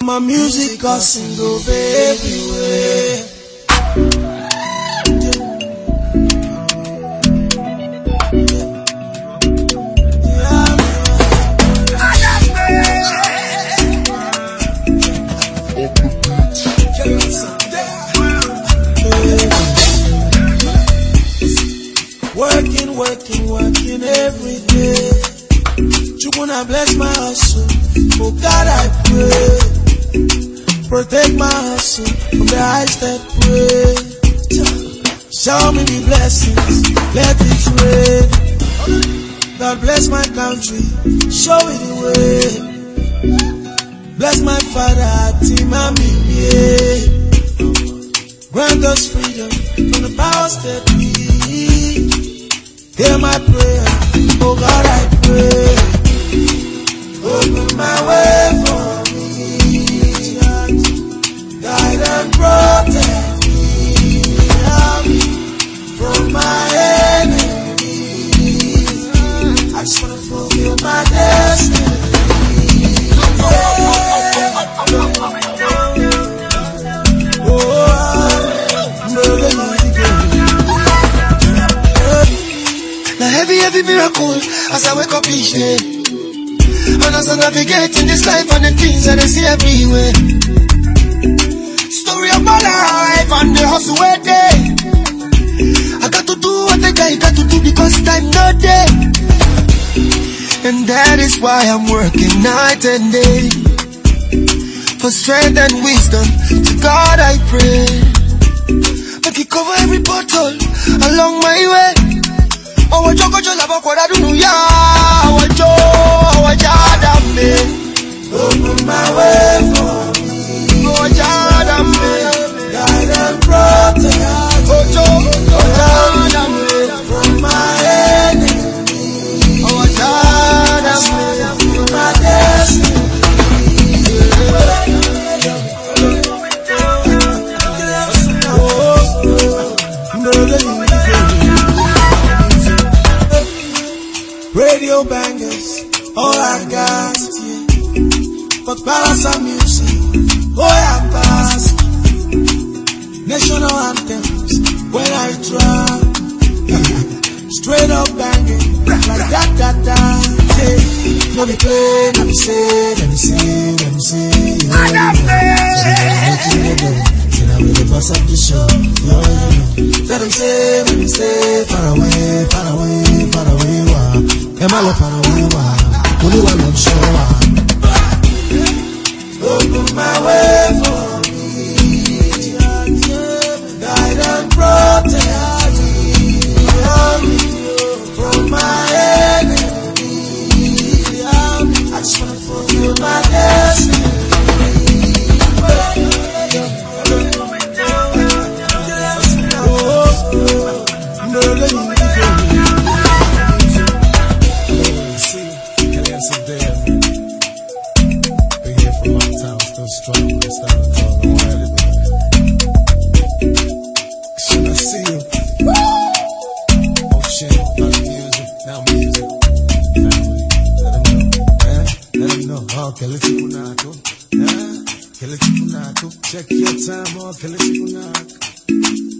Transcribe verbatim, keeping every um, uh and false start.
my music causing go everywhere. Working, working, working every day. You wanna bless my hustle. Oh God, I pray. Protect my hustle from the heights that pray. Show me the blessings, let it rain. God bless my country, show me the way. Bless my father, Team Amini. Grant us freedom from the powers that be. Hear my prayer, oh God, I pray. Open my way for me, guide and protect me, help me from my enemies. I just wanna fulfill my destiny. Now heavy, heavy miracle as I wake up each day. And as I navigate in this life and the things that I see everywhere. Story of my life and the hustle way day. I got to do what I got to do because time no day. And that is why I'm working night and day. For strength and wisdom, to God I pray. Make He cover every bottle along my way. Oh, what you got to love, what I do, yeah. What you, what you done, man. Open my way for me. What you done, man. Guide and protect. What you, what you done, man. From my enemies. Oh, what you done, man. From my destiny. Radio bangers, all I got, yeah. But balance and music, oh I pass. National anthems, when I drop. Straight up banging, like that, that, that, yeah. No be play, no be say, let me see, let me see, yeah. Say now we the boss of the show, yo, yo. Let them say, let me say, far away, far away, far away, wow. Am I far away, wow. Only one I'm sure, wow. Open my way for me, guide and protect me, from my enemies. I just wanna fulfill my destiny. Check your time, or kill it,